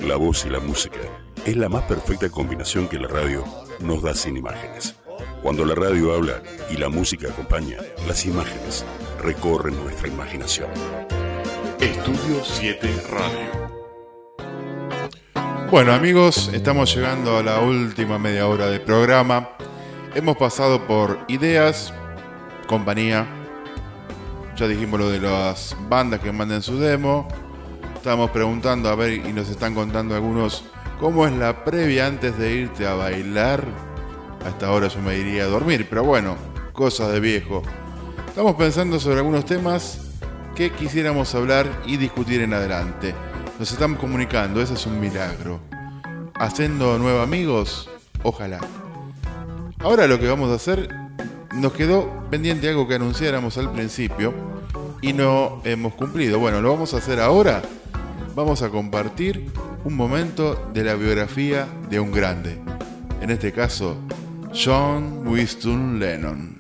La voz y la música es la más perfecta combinación que la radio nos da sin imágenes. Cuando la radio habla y la música acompaña, las imágenes recorren nuestra imaginación. Estudio 7 Radio. Bueno, amigos, estamos llegando a la última media hora del programa. Hemos pasado por ideas, compañía. Ya dijimos lo de las bandas que manden su demo. Estábamos preguntando, a ver, y nos están contando algunos cómo es la previa antes de irte a bailar. Hasta ahora yo me iría a dormir, pero bueno, cosas de viejo. Estamos pensando sobre algunos temas que quisiéramos hablar y discutir en adelante. Nos estamos comunicando, ese es un milagro. Haciendo nuevos amigos, ojalá. Ahora lo que vamos a hacer, nos quedó pendiente algo que anunciáramos al principio y no hemos cumplido. Bueno, lo vamos a hacer ahora. Vamos a compartir un momento de la biografía de un grande. En este caso, John Winston Lennon.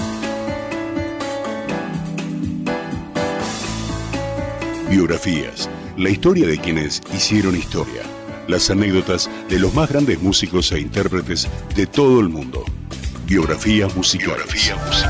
Biografías, la historia de quienes hicieron historia, las anécdotas de los más grandes músicos e intérpretes de todo el mundo. Biografías musicales.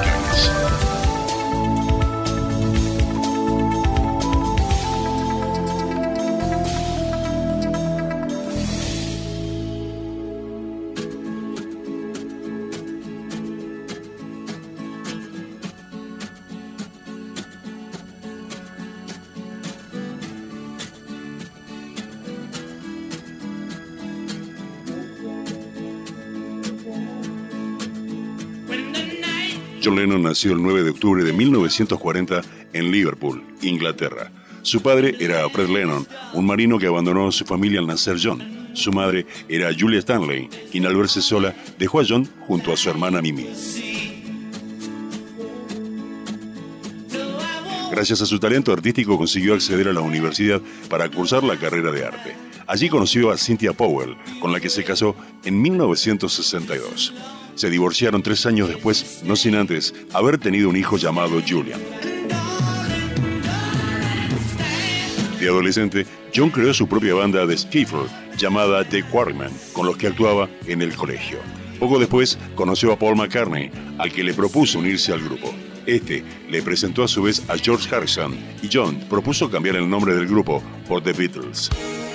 John Lennon nació el 9 de octubre de 1940 en Liverpool, Inglaterra. Su padre era Fred Lennon, un marino que abandonó a su familia al nacer John. Su madre era Julia Stanley, quien al verse sola dejó a John junto a su hermana Mimi. Gracias a su talento artístico consiguió acceder a la universidad para cursar la carrera de arte. Allí conoció a Cynthia Powell, con la que se casó en 1962. Se divorciaron 3 años después, no sin antes haber tenido un hijo llamado Julian. De adolescente, John creó su propia banda de skiffle llamada The Quarrymen, con los que actuaba en el colegio. Poco después conoció a Paul McCartney, al que le propuso unirse al grupo. Este le presentó a su vez a George Harrison y John propuso cambiar el nombre del grupo por The Beatles.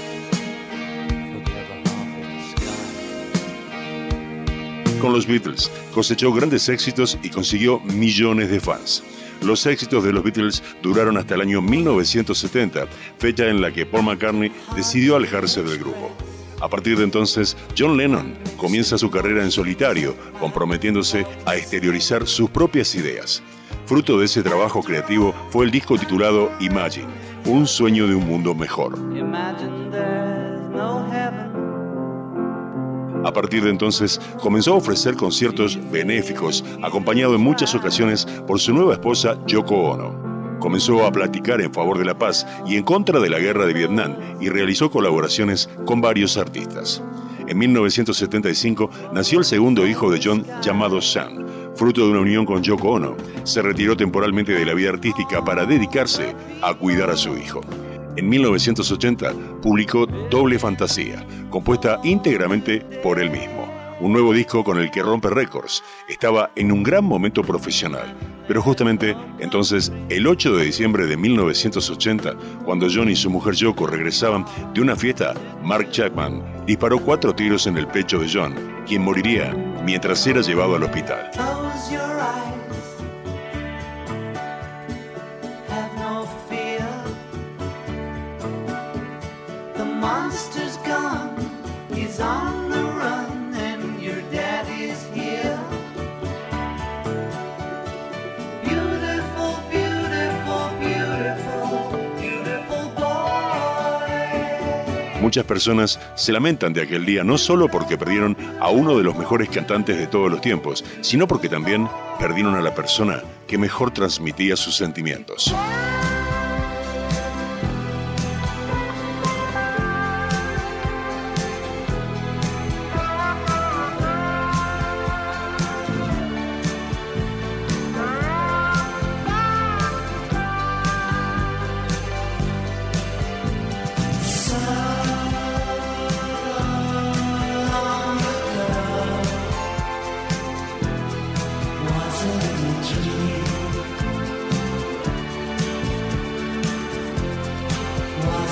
Con los Beatles cosechó grandes éxitos y consiguió millones de fans. Los éxitos de los Beatles duraron hasta el año 1970, fecha en la que Paul McCartney decidió alejarse del grupo. A partir de entonces, John Lennon comienza su carrera en solitario, comprometiéndose a exteriorizar sus propias ideas. Fruto de ese trabajo creativo fue el disco titulado Imagine, un sueño de un mundo mejor. A partir de entonces, comenzó a ofrecer conciertos benéficos, acompañado en muchas ocasiones por su nueva esposa Yoko Ono. Comenzó a platicar en favor de la paz y en contra de la guerra de Vietnam y realizó colaboraciones con varios artistas. En 1975 nació el segundo hijo de John, llamado Sean. Fruto de una unión con Yoko Ono, se retiró temporalmente de la vida artística para dedicarse a cuidar a su hijo. En 1980 publicó Doble Fantasía, compuesta íntegramente por él mismo. Un nuevo disco con el que rompe récords. Estaba en un gran momento profesional. Pero justamente entonces, el 8 de diciembre de 1980, cuando John y su mujer Yoko regresaban de una fiesta, Mark Chapman disparó 4 tiros en el pecho de John, quien moriría mientras era llevado al hospital. Muchas personas se lamentan de aquel día no solo porque perdieron a uno de los mejores cantantes de todos los tiempos, sino porque también perdieron a la persona que mejor transmitía sus sentimientos.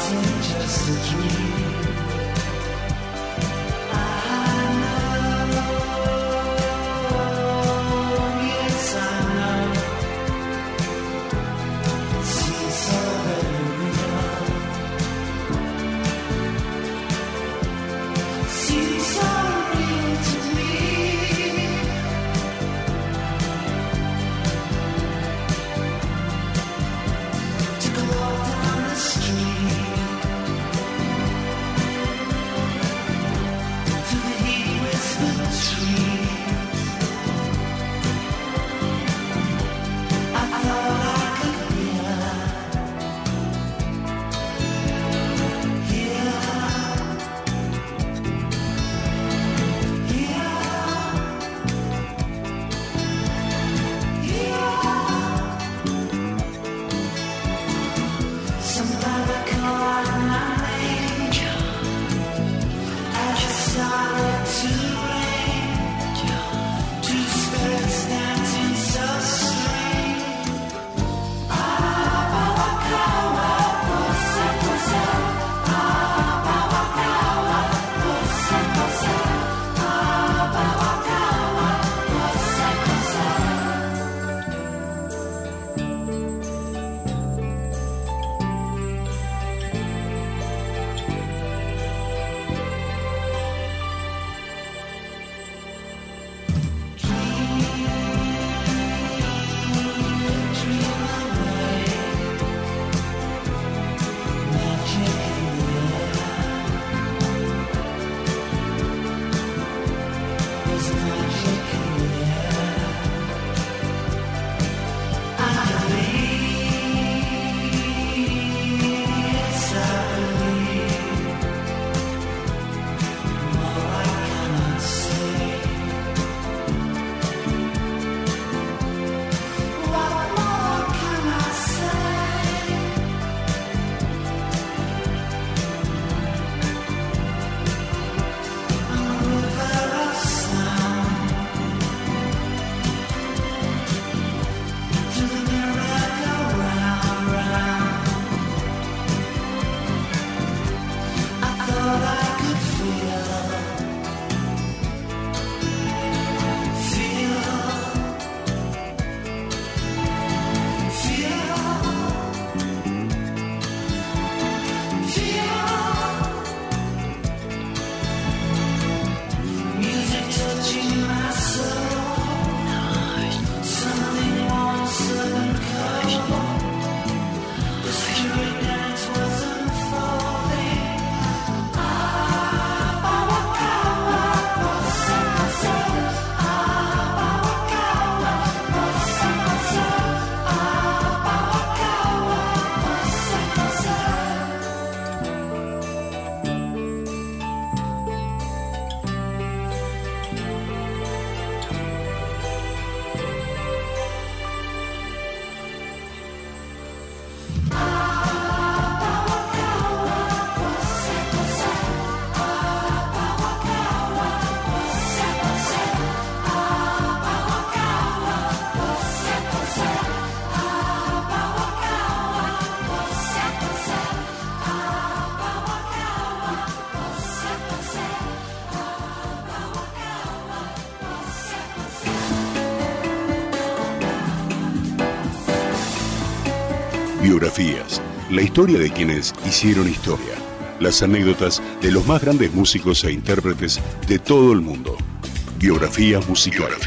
Biografías, la historia de quienes hicieron historia, las anécdotas de los más grandes músicos e intérpretes de todo el mundo. Biografías musicales.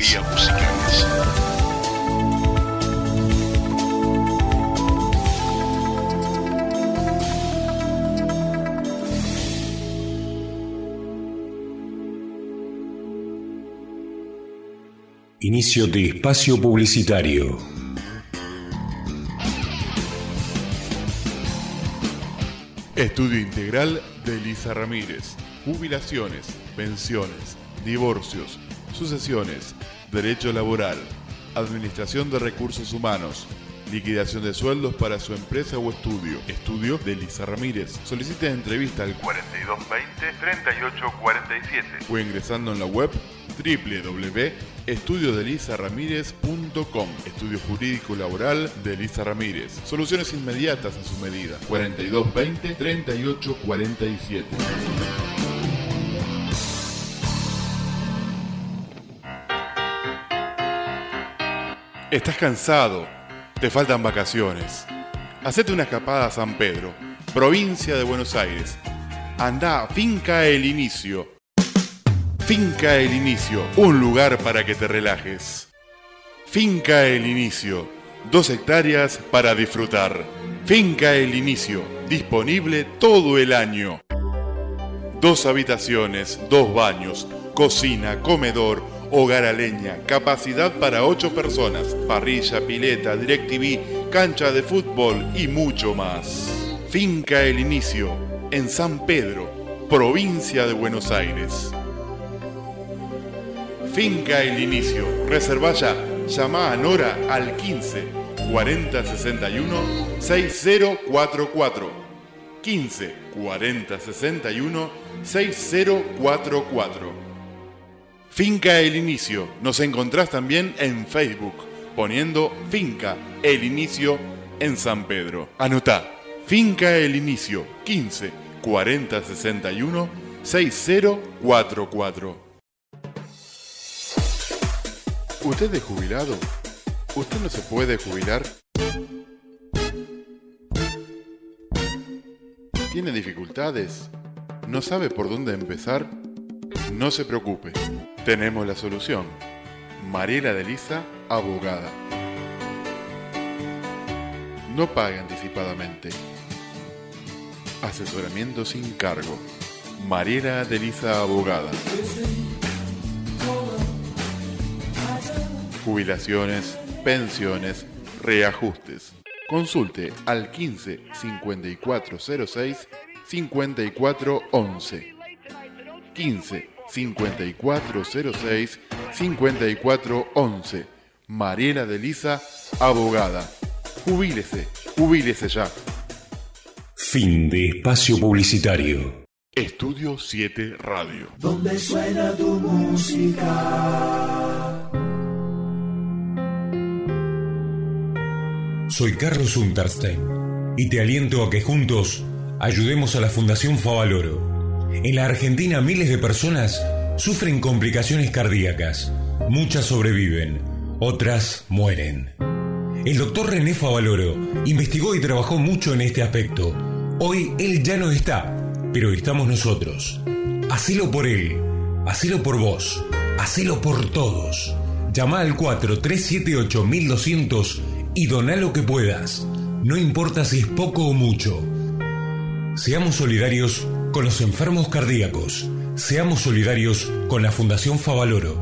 Inicio de espacio publicitario. Estudio Integral de Elisa Ramírez. Jubilaciones, pensiones, divorcios, sucesiones, derecho laboral, administración de recursos humanos, liquidación de sueldos para su empresa o estudio. Estudio de Elisa Ramírez. Solicite entrevista al 4220-3847 o ingresando en la web www.elisa.com.ar. Estudiodelisarramírez.com. Estudio jurídico laboral de Elisa Ramírez. Soluciones inmediatas a su medida. 4220-3847. ¿Estás cansado? ¿Te faltan vacaciones? Hacete una escapada a San Pedro, provincia de Buenos Aires. Andá a Finca El Inicio. Finca El Inicio, un lugar para que te relajes. Finca El Inicio, 2 hectáreas para disfrutar. Finca El Inicio, disponible todo el año. 2 habitaciones, 2 baños, cocina, comedor, hogar a leña, capacidad para 8 personas, parrilla, pileta, DirecTV, cancha de fútbol y mucho más. Finca El Inicio, en San Pedro, provincia de Buenos Aires. Finca El Inicio, reserva ya, llama a Nora al 15 40 61 6044. 15 40 61 6044. Finca El Inicio, nos encontrás también en Facebook, poniendo Finca El Inicio en San Pedro. Anotá, Finca El Inicio, 15 40 61 6044. ¿Usted es jubilado? ¿Usted no se puede jubilar? ¿Tiene dificultades? ¿No sabe por dónde empezar? No se preocupe, tenemos la solución. Mariela de Lisa, abogada. No pague anticipadamente. Asesoramiento sin cargo. Mariela de Lisa, abogada. Jubilaciones, pensiones, reajustes. Consulte al 15 5406 5411. 15 5406 5411. Mariela de Lisa, abogada. Jubílese ya. Fin de espacio publicitario. Estudio 7 Radio. Donde suena tu música. Soy Carlos Unterstein y te aliento a que juntos ayudemos a la Fundación Favaloro. En la Argentina miles de personas sufren complicaciones cardíacas. Muchas sobreviven, otras mueren. El doctor René Favaloro investigó y trabajó mucho en este aspecto. Hoy él ya no está, pero estamos nosotros. Hacelo por él, hacelo por vos, hacelo por todos. Llama al 4378-1200 y doná lo que puedas. No importa si es poco o mucho. Seamos solidarios con los enfermos cardíacos. Seamos solidarios con la Fundación Favaloro.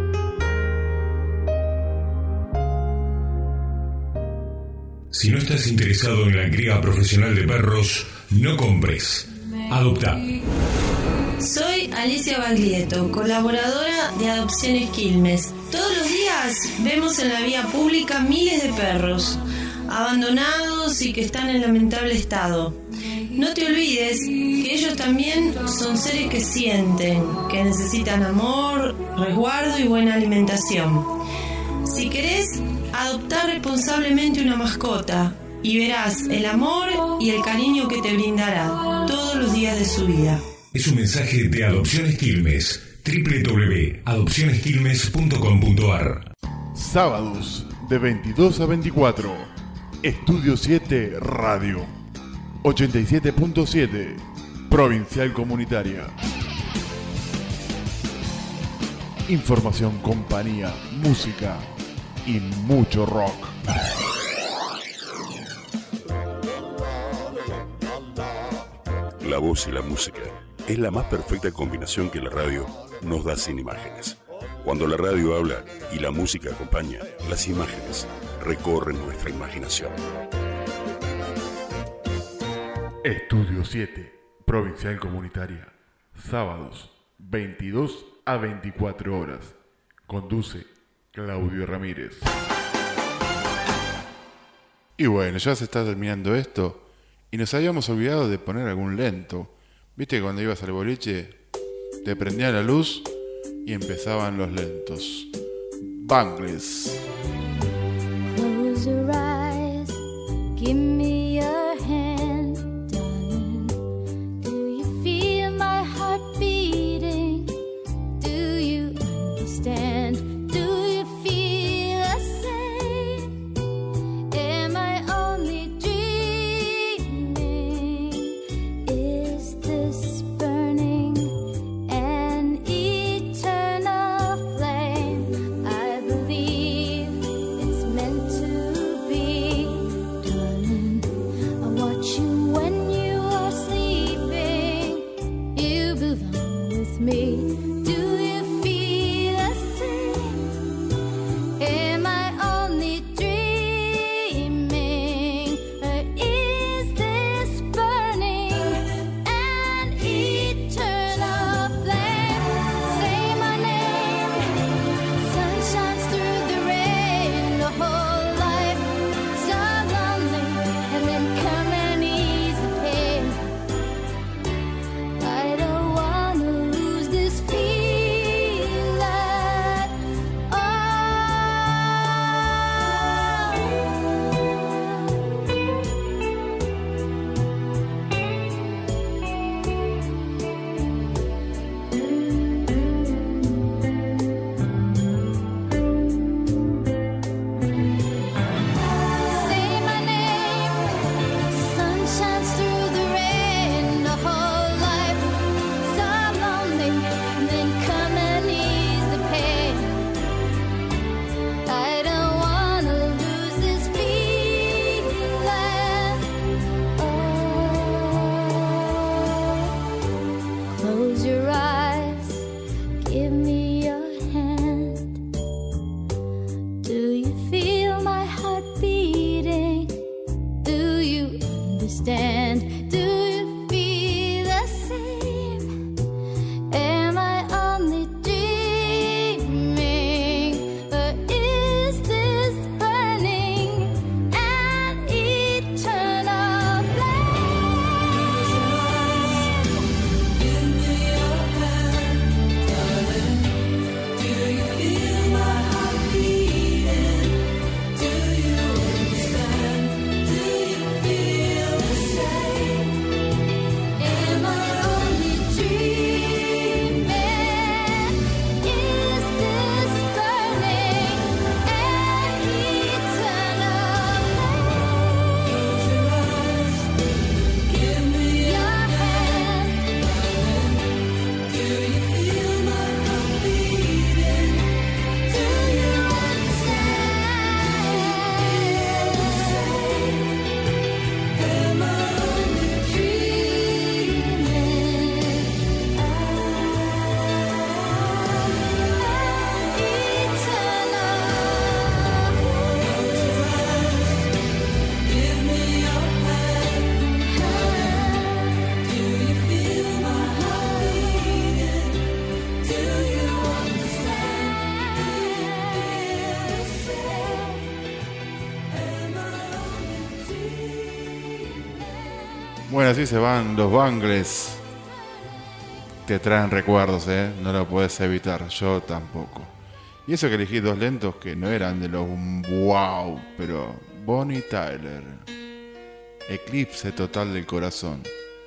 Si no estás interesado en la cría profesional de perros, no compres. Adopta. Soy Alicia Baglietto, colaboradora de Adopciones Quilmes. Todos los días vemos en la vía pública miles de perros abandonados y que están en lamentable estado. No te olvides que ellos también son seres que sienten, que necesitan amor, resguardo y buena alimentación. Si querés adoptar responsablemente una mascota y verás el amor y el cariño que te brindará todos los días de su vida. Es un mensaje de Adopciones Quilmes. www.adopcionesquilmes.com.ar. Sábados de 22 a 24. Estudio 7 Radio. 87.7. Provincial Comunitaria. Información, compañía, música y mucho rock. La voz y la música es la más perfecta combinación que la radio nos da sin imágenes. Cuando la radio habla y la música acompaña, las imágenes recorren nuestra imaginación. Estudio 7, Provincial Comunitaria. Sábados, 22 a 24 horas. Conduce Claudio Ramírez. Y bueno, ya se está terminando esto. Y nos habíamos olvidado de poner algún lento. Viste que cuando ibas al boliche, te prendía la luz y empezaban los lentos. Bangles. Close your eyes, give me your hand, darling. Do you feel my heart beating? Do you understand? Do you feel the same? Am I only dreaming? Is this burning an eternal flame? I believe it's meant to be, darling. I watch you when you are sleeping. You belong with me. Do you feel the same? Am I only dreaming? Or is this burning an eternal flame? Say my name. Sun shines through the rain. The whole life so lonely, and then come and ease the pain. I don't wanna lose this feeling. Oh. Say my name. Sun shines through the rain. The whole life so lonely, and then come and ease the pain. I don't wanna lose this feeling. Oh. Close your eyes, give me your hand. Do you feel my heart beating? Do you understand? Do you feel the same? Am I only dreaming? Or is this burning an eternal flame? Give me your hand, darling. Do you feel my heart beating? Do you understand? Do you feel the same? Am I only dreaming? Is this burning an eternal flame? Give me your hand. Do you feel my heart beating? Do you understand? Am I only Bueno, así se van los Bangles. Te traen recuerdos, ¿eh? No lo puedes evitar, yo tampoco. Y eso que elegí dos lentos que no eran de los wow, pero Bonnie Tyler. Eclipse total del corazón.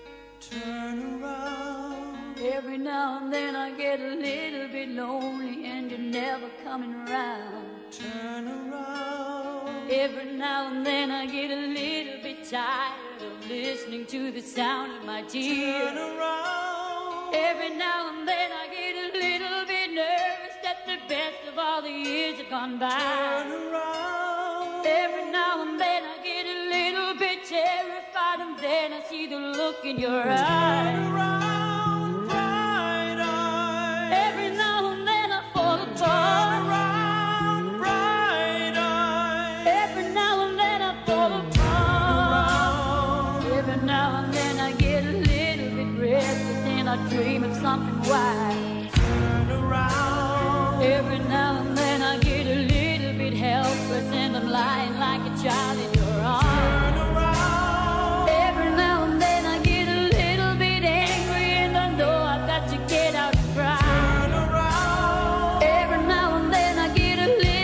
Every now and then I get a little bit lonely and you're never coming around. Turn around. Every now and then I get a little bit tired of listening to the sound of my tears. Turn around. Every now and then I get a little bit nervous that the best of all the years have gone by. Turn around. Every now and then I get a little bit terrified, and then I see the look in your eyes. Turn around, bright eyes. Every now and then I fall apart. Turn around, bright eyes. Every now and then I fall apart. Every now and then I get a little bit restless and I dream of something wise. Turn around. Every now and then I get a little bit helpless and I'm lying like a child in your arms. Turn around. Every now and then I get a little bit angry and I know I've got to get out and cry. Turn around. Every now and then I get a little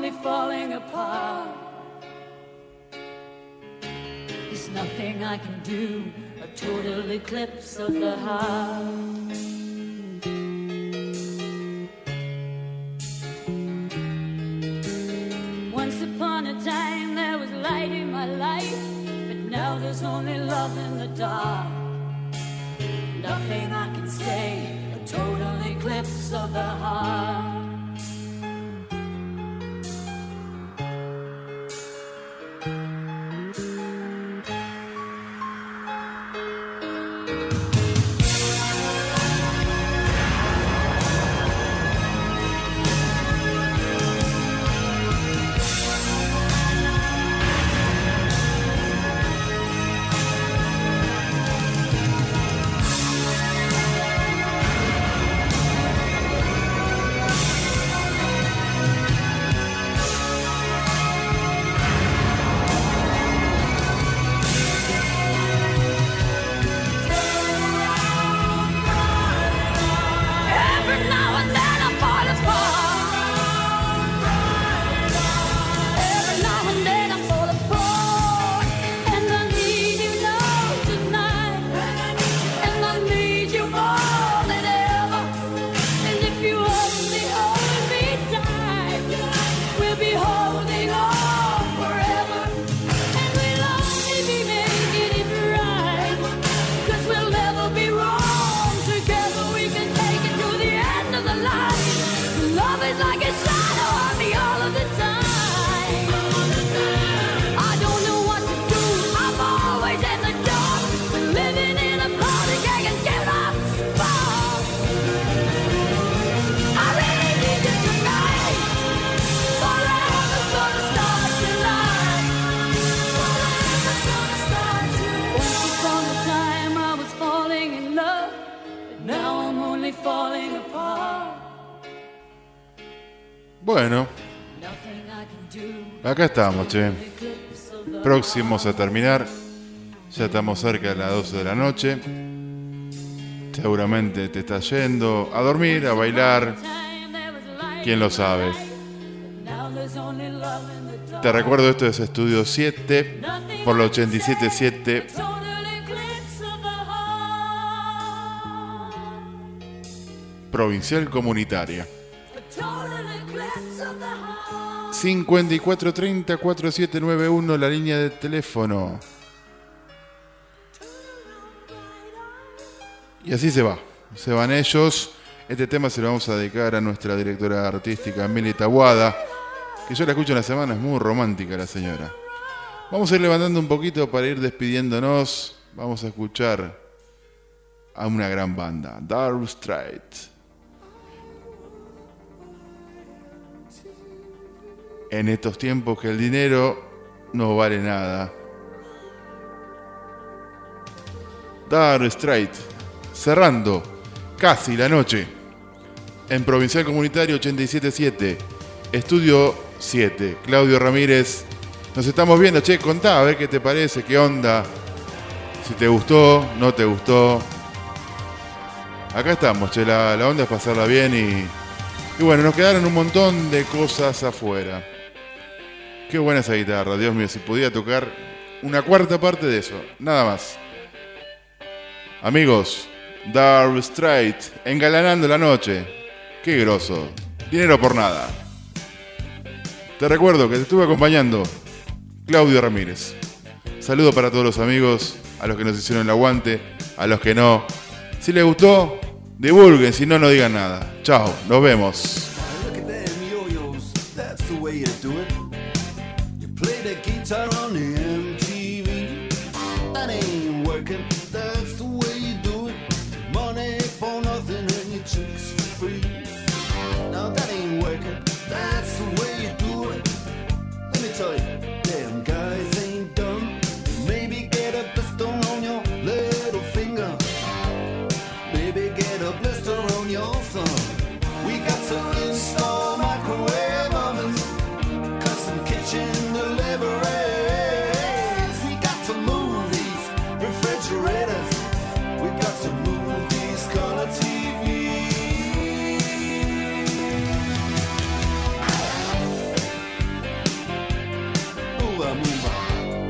only falling apart. There's nothing I can do, a total eclipse of the heart. Once upon a time there was light in my life, but now there's only love in the dark. Nothing I can say, a total eclipse of the heart. Bueno, acá estamos, che. Próximos a terminar. Ya estamos cerca de las 12 de la noche. Seguramente te estás yendo a dormir, a bailar. ¿Quién lo sabe? Te recuerdo, esto es Estudio 7 por la 87.7. Provincial Comunitaria. 5430-4791, la línea de teléfono. Y así se va. Se van ellos. Este tema se lo vamos a dedicar a nuestra directora artística, Mili Tabuada, que yo la escucho en la semana, es muy romántica la señora. Vamos a ir levantando un poquito para ir despidiéndonos. Vamos a escuchar a una gran banda, Dire Straits. En estos tiempos que el dinero no vale nada. Dire Straits, cerrando casi la noche en Provincial Comunitario 87.7, Estudio 7. Claudio Ramírez, nos estamos viendo. Che, contá a ver qué te parece, qué onda, si te gustó, no te gustó. Acá estamos, che, la onda es pasarla bien y bueno, nos quedaron un montón de cosas afuera. Qué buena esa guitarra, Dios mío, si podía tocar una cuarta parte de eso, nada más. Amigos, Dire Straits, engalanando la noche. Qué groso, dinero por nada. Te recuerdo que te estuve acompañando, Claudio Ramírez. Saludo para todos los amigos, a los que nos hicieron el aguante, a los que no. Si les gustó, divulguen, si no, no digan nada. Chao, nos vemos. Play the guitar on the MTV. That ain't working, that's the way you do it. Money for nothing and your chicks for free. Now that ain't working, that's the way you do it. Let me tell you, damn guys ain't dumb. Maybe get a blister on your little finger. Maybe get a blister on your thumb. We got to install microwave ovens, custom kitchen deliveries. We got to move these refrigerators. We got to move these color TVs. move on.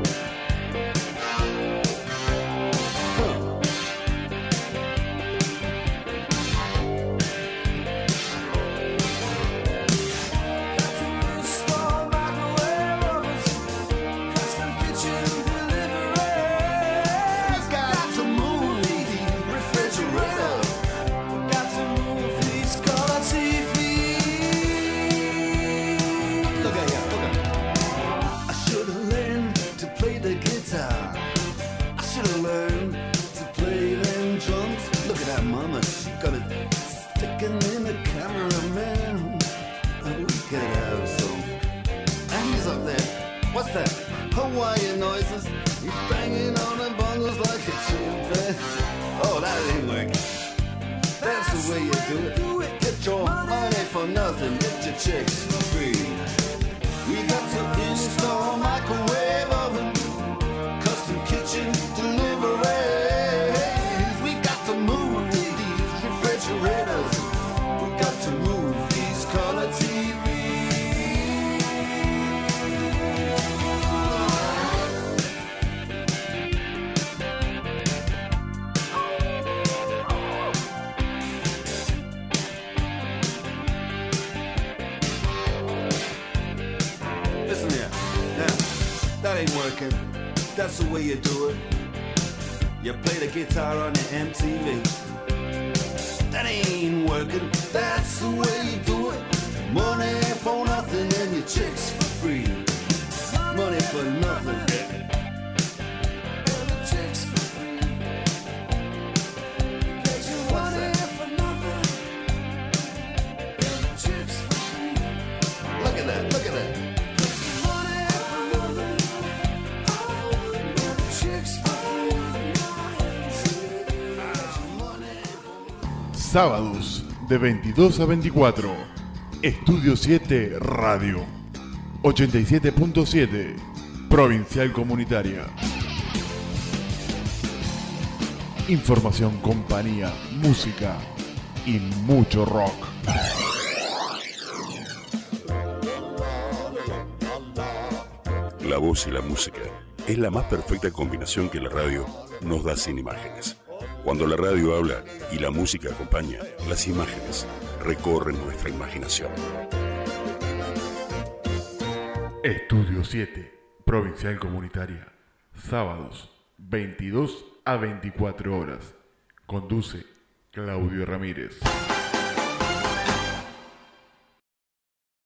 What's that? Hawaiian noises. He's banging on the bongos like a chimpanzee. Oh, that ain't working. That's the way you do it. Get your money for nothing. Get your chicks for free. We got to install microwave oven, custom kitchen deliveries. We got to move these refrigerators. We got to move these color TVs. That ain't working. That's the way you do it. You play the guitar on your MTV. That ain't working. That's the way you do it. Money for nothing and your chicks for free. Money for nothing. Look at that, look at that. Sábados de 22 a 24. Estudio 7 Radio 87.7 Provincial Comunitaria. Información, compañía, música y mucho rock. La voz y la música es la más perfecta combinación que la radio nos da sin imágenes. Cuando la radio habla y la música acompaña, las imágenes recorren nuestra imaginación. Estudio 7, Provincial Comunitaria. Sábados, 22 a 24 horas. Conduce Claudio Ramírez.